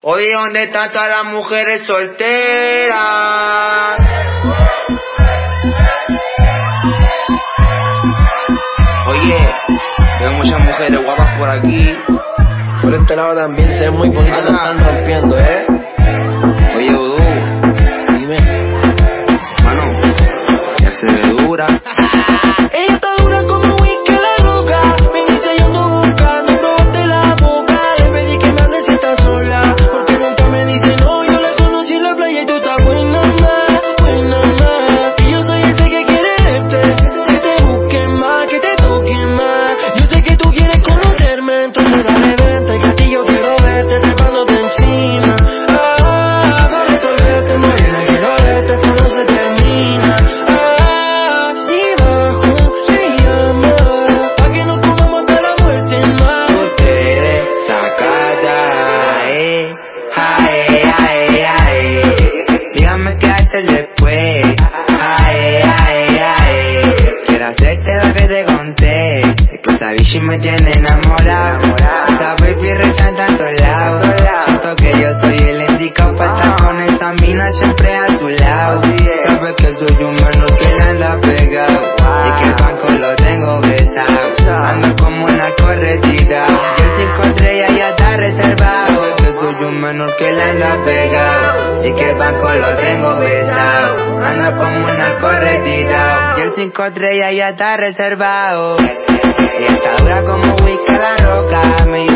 Oye, ¿dónde están todas las mujeres solteras? Oye, veo muchas mujeres guapas por aquí. Por este lado también se ven muy bonitas, la están rompiendo, Oye, Udú, Dime. mano, ya se ve dura. Ella está dura como whisky la roca. Me dice yo ando buscando probarte la boca. Le pedí que me hable si está sola, porque nunca me dice no. Yo la conocí en la playa y tú estás buena más, buena más. Y yo soy ese que quiere verte, que te busque más, que te toque más. Yo sé que tú quieres conocerme, entonces dale vente, que así yo quiero verte trepándote encima. Dale tolverte, morena, quiero verte, esto no se termina. Si bajo se llama, pa' que nos comamos hasta la muerte más. Ustedes sacada, ay, ay, ay. Dígame qué hacer después, ay, ay, ay. Quiero hacerte lo que te conté, es que esa bichi me tiene enamorado. Esa baby reza en tantos lados. Siento que yo soy el indicado para estar con esta mina siempre a su lado. Sabes que soy un menor que le anda pegado y que el banco lo tengo besado. Ando como una corretita y el 5 estrellas ya está reservado. Que soy un menor que le anda pegado y que el banco lo tengo besado. Ando como una corretita y el 5 estrellas ya está reservado. Ella está dura como whisky la roca. Me